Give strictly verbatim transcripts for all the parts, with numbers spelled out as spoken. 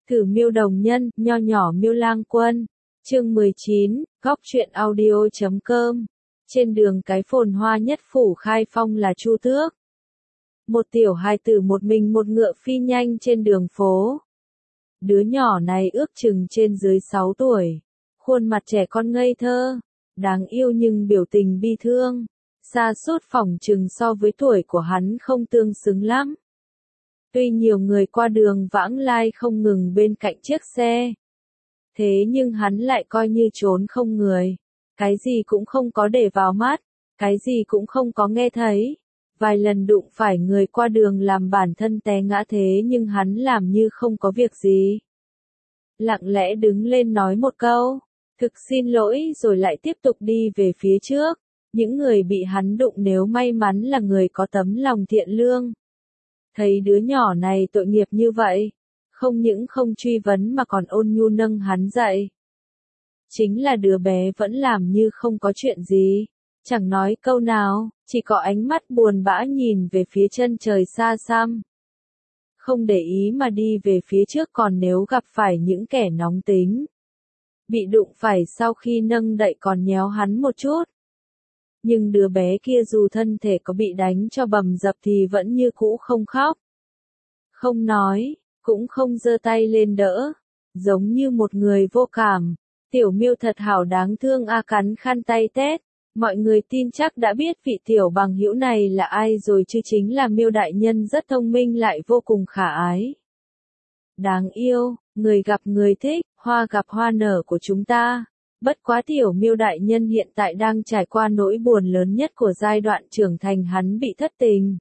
Thử Miêu Đồng Nhân, nho nhỏ Miêu Lang Quân. Chương mười chín, góc truyện audio chấm com. Trên đường cái phồn hoa nhất phủ Khai Phong là Chu Tước. Một tiểu hài tử một mình một ngựa phi nhanh trên đường phố. Đứa nhỏ này ước chừng trên dưới sáu tuổi. Khuôn mặt trẻ con ngây thơ, đáng yêu nhưng biểu tình bi thương. Sa sút phỏng chừng so với tuổi của hắn không tương xứng lắm. Tuy nhiều người qua đường vãng lai không ngừng bên cạnh chiếc xe. Thế nhưng hắn lại coi như trốn không người. Cái gì cũng không có để vào mắt, cái gì cũng không có nghe thấy. Vài lần đụng phải người qua đường làm bản thân té ngã thế nhưng hắn làm như không có việc gì. Lặng lẽ đứng lên nói một câu, thực xin lỗi rồi lại tiếp tục đi về phía trước. Những người bị hắn đụng nếu may mắn là người có tấm lòng thiện lương. Thấy đứa nhỏ này tội nghiệp như vậy, không những không truy vấn mà còn ôn nhu nâng hắn dậy. Chính là đứa bé vẫn làm như không có chuyện gì, chẳng nói câu nào, chỉ có ánh mắt buồn bã nhìn về phía chân trời xa xăm. Không để ý mà đi về phía trước, còn nếu gặp phải những kẻ nóng tính, bị đụng phải sau khi nâng đậy còn nhéo hắn một chút. Nhưng đứa bé kia dù thân thể có bị đánh cho bầm dập thì vẫn như cũ không khóc, không nói, cũng không giơ tay lên đỡ, giống như một người vô cảm. Tiểu Miêu thật hảo đáng thương a, cắn khăn tay tét. Mọi người tin chắc đã biết vị tiểu bằng hữu này là ai rồi chứ, chính là Miêu đại nhân rất thông minh lại vô cùng khả ái. Đáng yêu, người gặp người thích, hoa gặp hoa nở của chúng ta. Bất quá tiểu Miêu đại nhân hiện tại đang trải qua nỗi buồn lớn nhất của giai đoạn trưởng thành, hắn bị thất tình.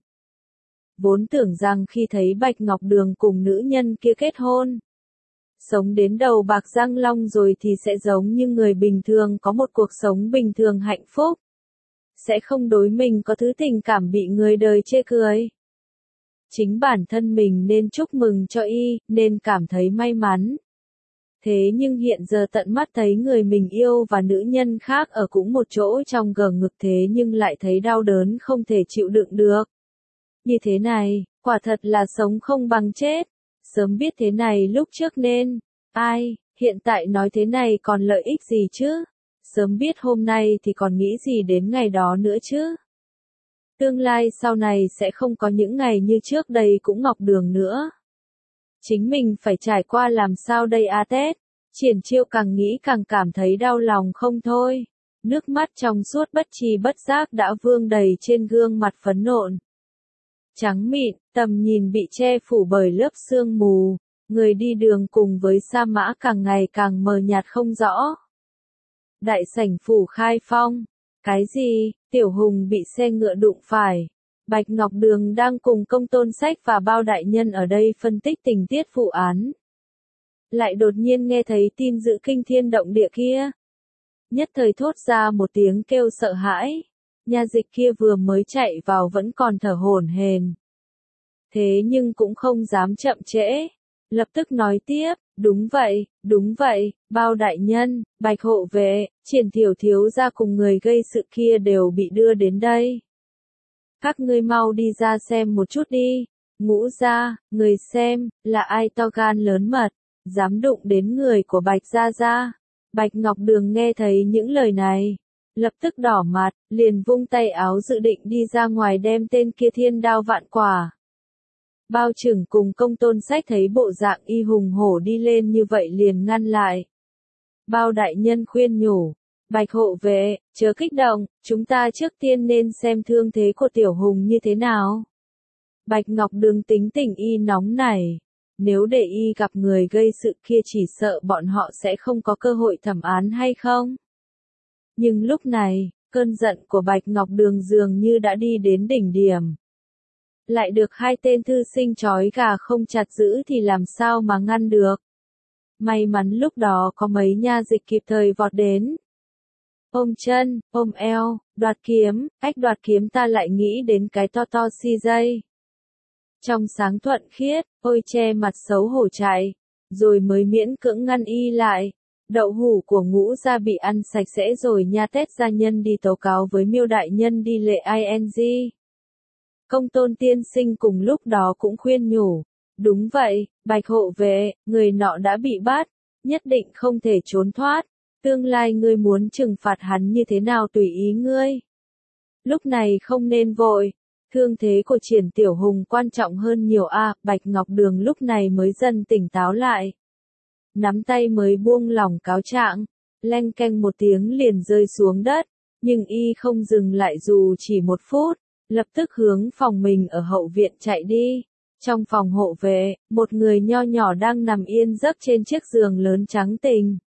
Vốn tưởng rằng khi thấy Bạch Ngọc Đường cùng nữ nhân kia kết hôn, sống đến đầu bạc răng long rồi thì sẽ giống như người bình thường, có một cuộc sống bình thường hạnh phúc. Sẽ không đối mình có thứ tình cảm bị người đời chê cười. Chính bản thân mình nên chúc mừng cho y, nên cảm thấy may mắn. Thế nhưng hiện giờ tận mắt thấy người mình yêu và nữ nhân khác ở cũng một chỗ trong gờ ngực, thế nhưng lại thấy đau đớn không thể chịu đựng được. Như thế này, quả thật là sống không bằng chết. Sớm biết thế này lúc trước nên, ai, hiện tại nói thế này còn lợi ích gì chứ? Sớm biết hôm nay thì còn nghĩ gì đến ngày đó nữa chứ? Tương lai sau này sẽ không có những ngày như trước đây cũng Ngọc Đường nữa. Chính mình phải trải qua làm sao đây a Tết? Triển Chiêu càng nghĩ càng cảm thấy đau lòng không thôi. Nước mắt trong suốt bất tri bất giác đã vương đầy trên gương mặt phấn nộn. Trắng mịn, tầm nhìn bị che phủ bởi lớp sương mù, người đi đường cùng với sa mã càng ngày càng mờ nhạt không rõ. Đại sảnh phủ Khai Phong, cái gì, Tiểu Hùng bị xe ngựa đụng phải. Bạch Ngọc Đường đang cùng Công Tôn Sách và Bao đại nhân ở đây phân tích tình tiết vụ án. Lại đột nhiên nghe thấy tin dữ kinh thiên động địa kia. Nhất thời thốt ra một tiếng kêu sợ hãi. Nha dịch kia vừa mới chạy vào vẫn còn thở hổn hển. Thế nhưng cũng không dám chậm trễ. Lập tức nói tiếp, đúng vậy, đúng vậy, Bao đại nhân, Bạch hộ vệ, Triển Thiểu thiếu gia cùng người gây sự kia đều bị đưa đến đây. Các ngươi mau đi ra xem một chút đi. Ngũ gia, người xem, là ai to gan lớn mật, dám đụng đến người của Bạch gia gia. Bạch Ngọc Đường nghe thấy những lời này, lập tức đỏ mặt, liền vung tay áo dự định đi ra ngoài đem tên kia thiên đao vạn quả. Bao Trưởng cùng Công Tôn Sách thấy bộ dạng y hùng hổ đi lên như vậy liền ngăn lại. Bao đại nhân khuyên nhủ, Bạch hộ vệ, chớ kích động, chúng ta trước tiên nên xem thương thế của Tiểu Hùng như thế nào. Bạch Ngọc Đường tính tình y nóng nảy, nếu để y gặp người gây sự kia chỉ sợ bọn họ sẽ không có cơ hội thẩm án hay không. Nhưng lúc này, cơn giận của Bạch Ngọc Đường dường như đã đi đến đỉnh điểm. Lại được hai tên thư sinh trói gà không chặt giữ thì làm sao mà ngăn được. May mắn lúc đó có mấy nha dịch kịp thời vọt đến. Ôm chân, ôm eo, đoạt kiếm, ách đoạt kiếm ta lại nghĩ đến cái to to si dây. Trong sáng thuận khiết, ôi che mặt xấu hổ chạy, rồi mới miễn cưỡng ngăn y lại. Đậu hủ của Ngũ gia bị ăn sạch sẽ rồi nha, Tết gia nhân đi tố cáo với Miêu đại nhân đi lệ ing. Công Tôn tiên sinh cùng lúc đó cũng khuyên nhủ, Đúng vậy, Bạch hộ vệ, người nọ đã bị bắt, nhất định không thể trốn thoát, tương lai ngươi muốn trừng phạt hắn như thế nào tùy ý ngươi. Lúc này không nên vội, thương thế của Triển Tiểu Hùng quan trọng hơn nhiều a, Bạch Ngọc Đường lúc này mới dần tỉnh táo lại. Nắm tay mới buông lỏng cáo trạng, leng keng một tiếng liền rơi xuống đất, nhưng y không dừng lại dù chỉ một phút, lập tức hướng phòng mình ở hậu viện chạy đi. Trong phòng hộ vệ, một người nho nhỏ đang nằm yên giấc trên chiếc giường lớn trắng tình.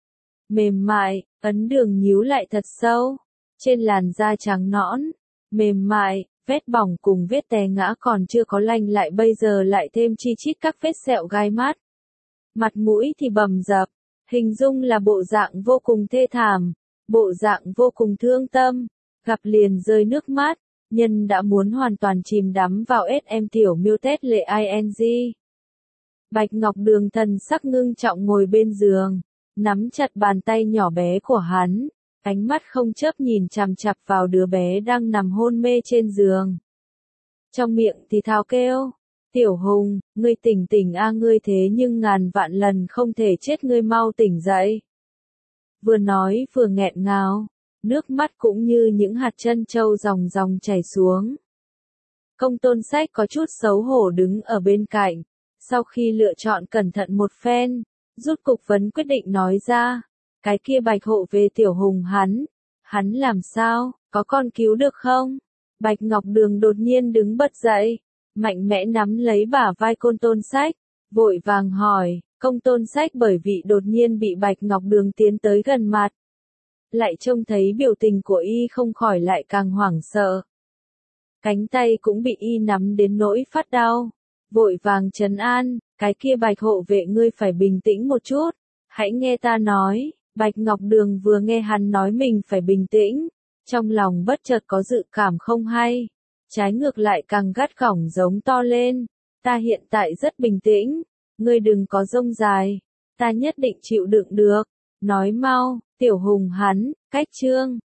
Mềm mại, ấn đường nhíu lại thật sâu, trên làn da trắng nõn, mềm mại, vết bỏng cùng vết té ngã còn chưa có lành lại bây giờ lại thêm chi chít các vết sẹo gai mắt. Mặt mũi thì bầm dập, hình dung là bộ dạng vô cùng thê thảm, bộ dạng vô cùng thương tâm, gặp liền rơi nước mắt, nhân đã muốn hoàn toàn chìm đắm vào ét em tiểu miêu tết lệ ing. Bạch Ngọc Đường thần sắc ngưng trọng ngồi bên giường, nắm chặt bàn tay nhỏ bé của hắn, ánh mắt không chớp nhìn chằm chằm vào đứa bé đang nằm hôn mê trên giường. Trong miệng thì thào kêu, Tiểu Hùng, ngươi tỉnh tỉnh a, ngươi thế nhưng ngàn vạn lần không thể chết, ngươi mau tỉnh dậy. Vừa nói vừa nghẹn ngào, nước mắt cũng như những hạt trân châu ròng ròng chảy xuống. Công Tôn Sách có chút xấu hổ đứng ở bên cạnh, sau khi lựa chọn cẩn thận một phen, rút cục vấn quyết định nói ra, cái kia Bạch hộ về Tiểu Hùng hắn, hắn làm sao, có con cứu được không? Bạch Ngọc Đường đột nhiên đứng bật dậy, mạnh mẽ nắm lấy bả vai Công Tôn Sách, vội vàng hỏi, Công Tôn Sách bởi vì đột nhiên bị Bạch Ngọc Đường tiến tới gần mặt. Lại trông thấy biểu tình của y không khỏi lại càng hoảng sợ. Cánh tay cũng bị y nắm đến nỗi phát đau, vội vàng trấn an, cái kia Bạch hộ vệ ngươi phải bình tĩnh một chút, hãy nghe ta nói. Bạch Ngọc Đường vừa nghe hắn nói mình phải bình tĩnh, trong lòng bất chợt có dự cảm không hay, trái ngược lại càng gắt gỏng giống to lên, ta hiện tại rất bình tĩnh, ngươi đừng có rông dài, ta nhất định chịu đựng được, nói mau, Tiểu Hùng hắn, cách trương.